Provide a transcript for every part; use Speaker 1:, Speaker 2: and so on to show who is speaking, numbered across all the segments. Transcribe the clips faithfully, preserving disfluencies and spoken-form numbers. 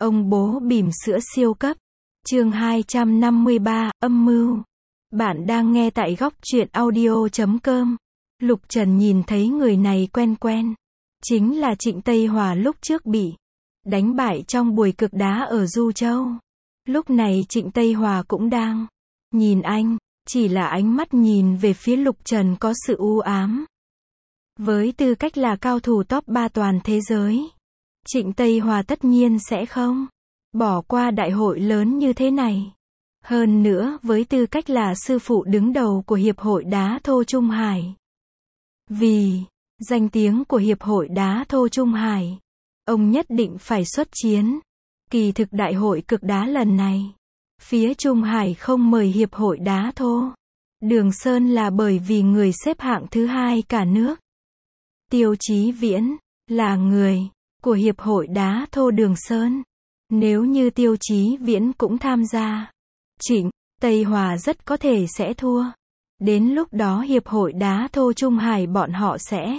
Speaker 1: Ông bố bỉm sữa siêu cấp. Chương hai trăm năm mươi ba, âm mưu. Bạn đang nghe tại góc truyện audio chấm com. Lục Trần nhìn thấy người này quen quen. Chính là Trịnh Tây Hòa lúc trước bị đánh bại trong buổi cực đá ở Du Châu. Lúc này Trịnh Tây Hòa cũng đang nhìn anh, chỉ là ánh mắt nhìn về phía Lục Trần có sự u ám. Với tư cách là cao thủ top ba toàn thế giới, Trịnh Tây Hòa tất nhiên sẽ không bỏ qua đại hội lớn như thế này. Hơn nữa với tư cách là sư phụ đứng đầu của Hiệp hội Đá Thô Trung Hải. Vì danh tiếng của Hiệp hội Đá Thô Trung Hải, ông nhất định phải xuất chiến. Kỳ thực đại hội cực đá lần này, phía Trung Hải không mời Hiệp hội Đá Thô Đường Sơn là bởi vì người xếp hạng thứ hai cả nước, Tiêu Chí Viễn, là người của Hiệp hội Đá Thô Đường Sơn. Nếu như Tiêu Chí Viễn cũng tham gia, Trịnh Tây Hòa rất có thể sẽ thua. Đến lúc đó Hiệp hội Đá Thô Trung Hải bọn họ sẽ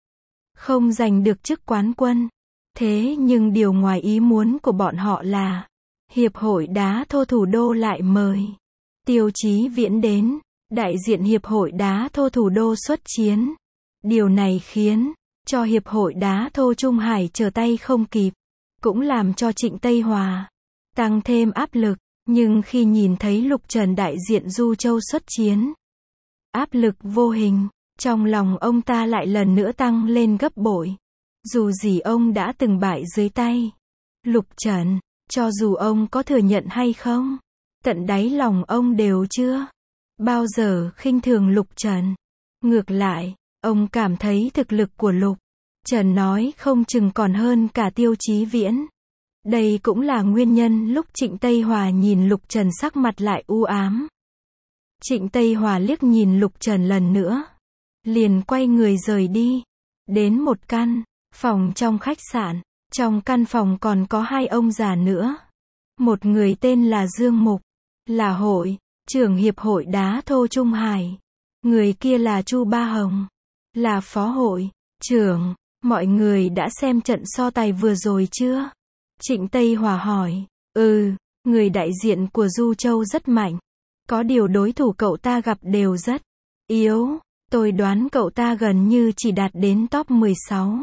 Speaker 1: không giành được chức quán quân. Thế nhưng điều ngoài ý muốn của bọn họ là Hiệp hội Đá Thô Thủ đô lại mời Tiêu Chí Viễn đến, đại diện Hiệp hội Đá Thô Thủ đô xuất chiến. Điều này khiến cho Hiệp hội Đá Thô Trung Hải trở tay không kịp, cũng làm cho Trịnh Tây Hòa tăng thêm áp lực. Nhưng khi nhìn thấy Lục Trần đại diện Du Châu xuất chiến, áp lực vô hình trong lòng ông ta lại lần nữa tăng lên gấp bội. Dù gì ông đã từng bại dưới tay Lục Trần, cho dù ông có thừa nhận hay không, tận đáy lòng ông đều chưa bao giờ khinh thường Lục Trần. Ngược lại, ông cảm thấy thực lực của Lục Trần nói không chừng còn hơn cả Tiêu Chí Viễn. Đây cũng là nguyên nhân lúc Trịnh Tây Hòa nhìn Lục Trần sắc mặt lại u ám. Trịnh Tây Hòa liếc nhìn Lục Trần lần nữa, liền quay người rời đi, đến một căn phòng trong khách sạn. Trong căn phòng còn có hai ông già nữa. Một người tên là Dương Mục, là hội trưởng Hiệp hội Đá Thô Trung Hải. Người kia là Chu Ba Hồng, là phó hội trưởng. Mọi người đã xem trận so tài vừa rồi chưa? Trịnh Tây Hòa hỏi. Ừ, người đại diện của Du Châu rất mạnh. Có điều đối thủ cậu ta gặp đều rất yếu. Tôi đoán cậu ta gần như chỉ đạt đến top mười sáu.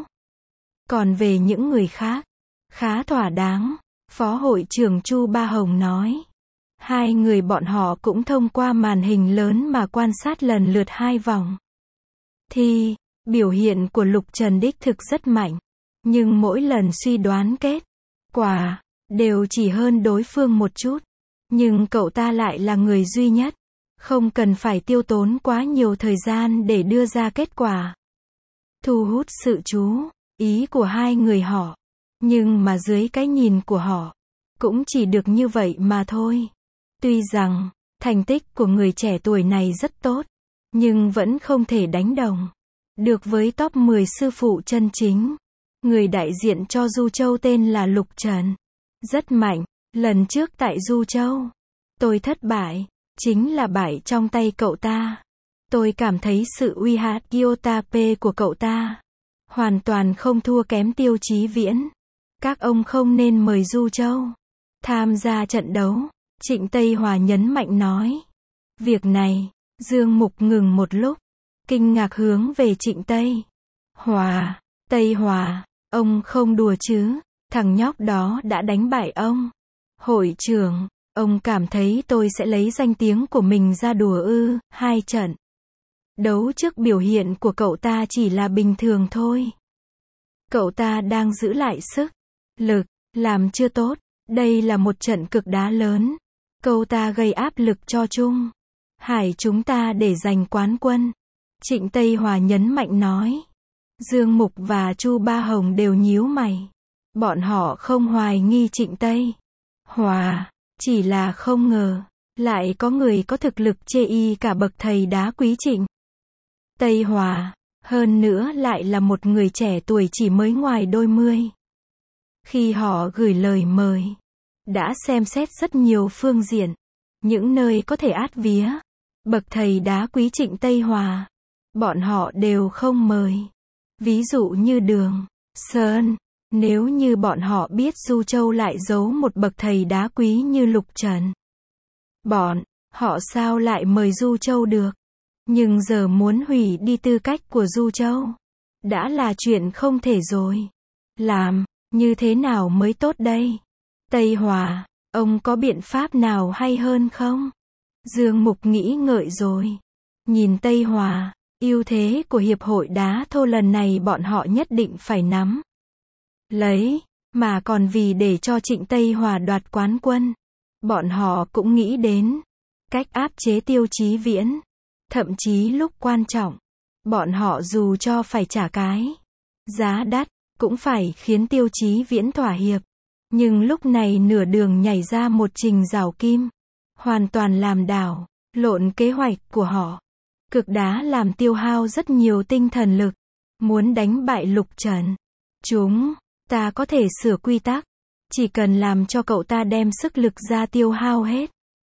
Speaker 1: Còn về những người khác, khá thỏa đáng, phó hội trưởng Chu Ba Hồng nói. Hai người bọn họ cũng thông qua màn hình lớn mà quan sát lần lượt hai vòng thì biểu hiện của Lục Trần đích thực rất mạnh. Nhưng mỗi lần suy đoán kết quả đều chỉ hơn đối phương một chút. Nhưng cậu ta lại là người duy nhất, không cần phải tiêu tốn quá nhiều thời gian để đưa ra kết quả, thu hút sự chú ý của hai người họ. Nhưng mà dưới cái nhìn của họ, cũng chỉ được như vậy mà thôi. Tuy rằng thành tích của người trẻ tuổi này rất tốt, nhưng vẫn không thể đánh đồng được với top mười sư phụ chân chính. Người đại diện cho Du Châu tên là Lục Trần, rất mạnh. Lần trước tại Du Châu, tôi thất bại, chính là bại trong tay cậu ta. Tôi cảm thấy sự uy hạt Gyotape của cậu ta hoàn toàn không thua kém Tiêu Chí Viễn. Các ông không nên mời Du Châu tham gia trận đấu. Trịnh Tây Hòa nhấn mạnh nói. Việc này, Dương Mục ngừng một lúc, kinh ngạc hướng về Trịnh Tây Hòa. Tây Hòa, ông không đùa chứ? Thằng nhóc đó đã đánh bại ông. Hội trưởng, ông cảm thấy tôi sẽ lấy danh tiếng của mình ra đùa ư? Hai trận đấu trước biểu hiện của cậu ta chỉ là bình thường thôi. Cậu ta đang giữ lại sức lực, làm chưa tốt. Đây là một trận cực đá lớn. Cậu ta gây áp lực cho Trung Hải chúng ta để giành quán quân. Trịnh Tây Hòa nhấn mạnh nói. Dương Mục và Chu Ba Hồng đều nhíu mày. Bọn họ không hoài nghi Trịnh Tây Hòa, chỉ là không ngờ lại có người có thực lực chê y cả bậc thầy đá quý Trịnh Tây Hòa, hơn nữa lại là một người trẻ tuổi chỉ mới ngoài đôi mươi. Khi họ gửi lời mời, đã xem xét rất nhiều phương diện, những nơi có thể át vía bậc thầy đá quý Trịnh Tây Hòa, bọn họ đều không mời. Ví dụ như Đường Sơn, Nếu như bọn họ biết Du Châu lại giấu một bậc thầy đá quý như Lục Trần, bọn họ sao lại mời Du Châu được? Nhưng giờ muốn hủy đi tư cách của Du Châu, đã là chuyện không thể rồi. Làm như thế nào mới tốt đây? Tây Hòa, ông có biện pháp nào hay hơn không? Dương Mục nghĩ ngợi rồi. Nhìn Tây Hòa, ưu thế của hiệp hội đá thô lần này bọn họ nhất định phải nắm lấy, mà còn vì để cho Trịnh Tây Hòa đoạt quán quân, bọn họ cũng nghĩ đến cách áp chế Tiêu Chí Viễn. Thậm chí lúc quan trọng, bọn họ dù cho phải trả cái giá đắt, cũng phải khiến Tiêu Chí Viễn thỏa hiệp. Nhưng lúc này nửa đường nhảy ra một Trình Giảo Kim, hoàn toàn làm đảo lộn kế hoạch của họ. Cực đá làm tiêu hao rất nhiều tinh thần lực, muốn đánh bại Lục Trần. Chúng ta có thể sửa quy tắc, chỉ cần làm cho cậu ta đem sức lực ra tiêu hao hết,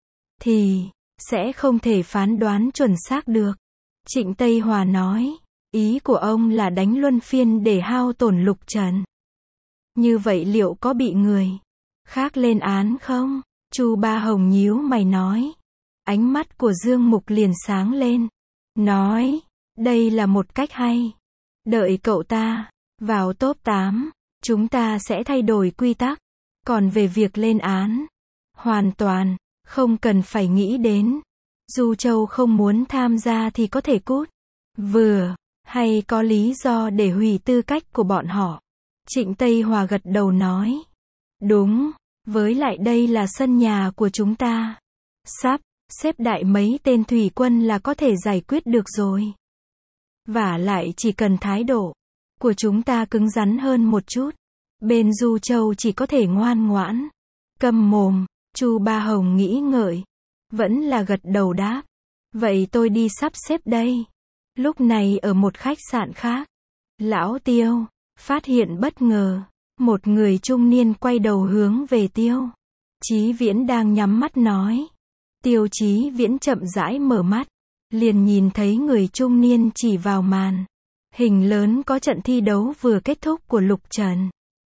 Speaker 1: thì sẽ không thể phán đoán chuẩn xác được. Trịnh Tây Hòa nói, ý của ông là đánh luân phiên để hao tổn Lục Trần. Như vậy liệu có bị người khác lên án không? Chu Ba Hồng nhíu mày nói. Ánh mắt của Dương Mục liền sáng lên. Nói, đây là một cách hay. Đợi cậu ta vào top tám, chúng ta sẽ thay đổi quy tắc. Còn về việc lên án, hoàn toàn không cần phải nghĩ đến. Du Châu không muốn tham gia thì có thể cút. Vừa hay có lý do để hủy tư cách của bọn họ. Trịnh Tây Hòa gật đầu nói. Đúng, với lại đây là sân nhà của chúng ta. Sắp xếp đại mấy tên thủy quân là có thể giải quyết được rồi. Vả lại chỉ cần thái độ của chúng ta cứng rắn hơn một chút, bên Du Châu chỉ có thể ngoan ngoãn, câm mồm. Chu Ba Hồng nghĩ ngợi, vẫn là gật đầu đáp. Vậy tôi đi sắp xếp đây. Lúc này ở một khách sạn khác, Lão Tiêu phát hiện bất ngờ, một người trung niên quay đầu hướng về Tiêu Chí Viễn đang nhắm mắt nói. Tiêu Chí Viễn chậm rãi mở mắt, liền nhìn thấy người trung niên chỉ vào màn hình lớn có trận thi đấu vừa kết thúc của Lục Trần.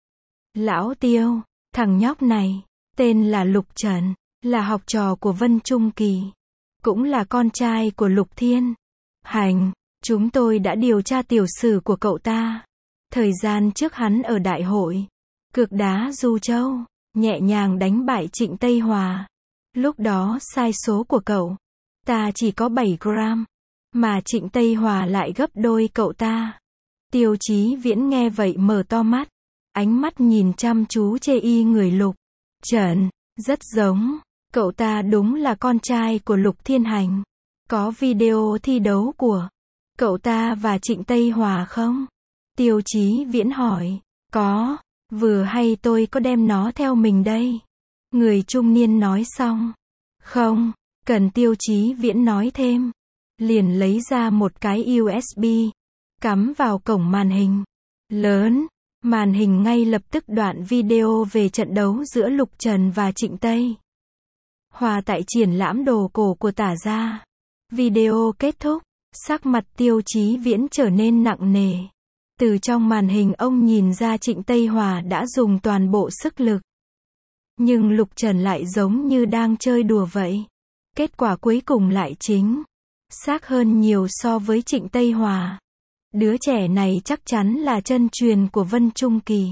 Speaker 1: Lão Tiêu, thằng nhóc này, tên là Lục Trần, là học trò của Vân Trung Kỳ, cũng là con trai của Lục Thiên Hành. Chúng tôi đã điều tra tiểu sử của cậu ta. Thời gian trước hắn ở đại hội cược đá Du Châu, nhẹ nhàng đánh bại Trịnh Tây Hòa. Lúc đó sai số của cậu ta chỉ có bảy gram, mà Trịnh Tây Hòa lại gấp đôi cậu ta. Tiêu Chí Viễn nghe vậy mở to mắt, ánh mắt nhìn chăm chú chê y người Lục Trần, rất giống. Cậu ta đúng là con trai của Lục Thiên Hành. Có video thi đấu của cậu ta và Trịnh Tây Hòa không? Tiêu Chí Viễn hỏi. Có, vừa hay tôi có đem nó theo mình đây. Người trung niên nói xong. Không cần Tiêu Chí Viễn nói thêm, liền lấy ra một cái u ét bê, cắm vào cổng màn hình lớn. Màn hình ngay lập tức đoạn video về trận đấu giữa Lục Trần và Trịnh Tây Hòa tại triển lãm đồ cổ của Tả gia. Video kết thúc, sắc mặt Tiêu Chí Viễn trở nên nặng nề. Từ trong màn hình ông nhìn ra Trịnh Tây Hòa đã dùng toàn bộ sức lực. Nhưng Lục Trần lại giống như đang chơi đùa vậy. Kết quả cuối cùng lại chính xác hơn nhiều so với Trịnh Tây Hòa. Đứa trẻ này chắc chắn là chân truyền của Vân Trung Kỳ.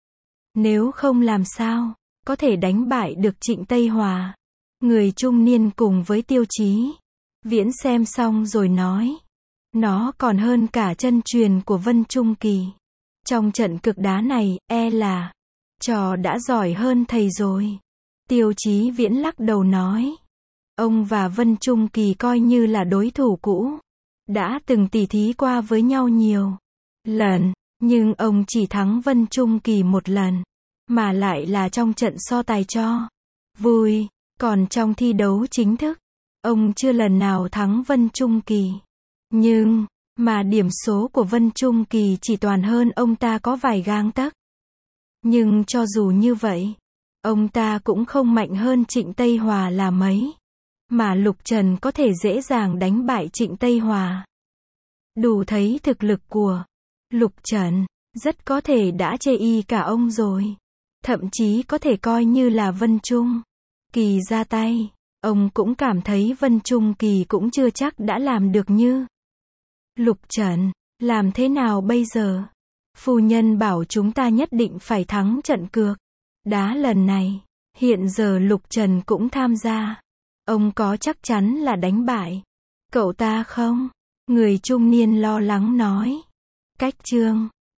Speaker 1: Nếu không làm sao có thể đánh bại được Trịnh Tây Hòa. Người trung niên cùng với Tiêu Chí Viễn xem xong rồi nói. Nó còn hơn cả chân truyền của Vân Trung Kỳ. Trong trận cực đá này, e là trò đã giỏi hơn thầy rồi. Tiêu Chí Viễn lắc đầu nói. Ông và Vân Trung Kỳ coi như là đối thủ cũ. Đã từng tỉ thí qua với nhau nhiều lần, nhưng ông chỉ thắng Vân Trung Kỳ một lần, mà lại là trong trận so tài cho vui. Còn trong thi đấu chính thức, ông chưa lần nào thắng Vân Trung Kỳ. Nhưng, mà điểm số của Vân Trung Kỳ chỉ toàn hơn ông ta có vài gang tấc. Nhưng cho dù như vậy, ông ta cũng không mạnh hơn Trịnh Tây Hòa là mấy. Mà Lục Trần có thể dễ dàng đánh bại Trịnh Tây Hòa. Đủ thấy thực lực của Lục Trần. Rất có thể đã chê y cả ông rồi. Thậm chí có thể coi như là Vân Trung Kỳ ra tay. Ông cũng cảm thấy Vân Trung Kỳ cũng chưa chắc đã làm được như Lục Trần. Làm thế nào bây giờ? Phu nhân bảo chúng ta nhất định phải thắng trận cược đá lần này. Hiện giờ Lục Trần cũng tham gia. Ông có chắc chắn là đánh bại cậu ta không? Người trung niên lo lắng nói. Cách Trương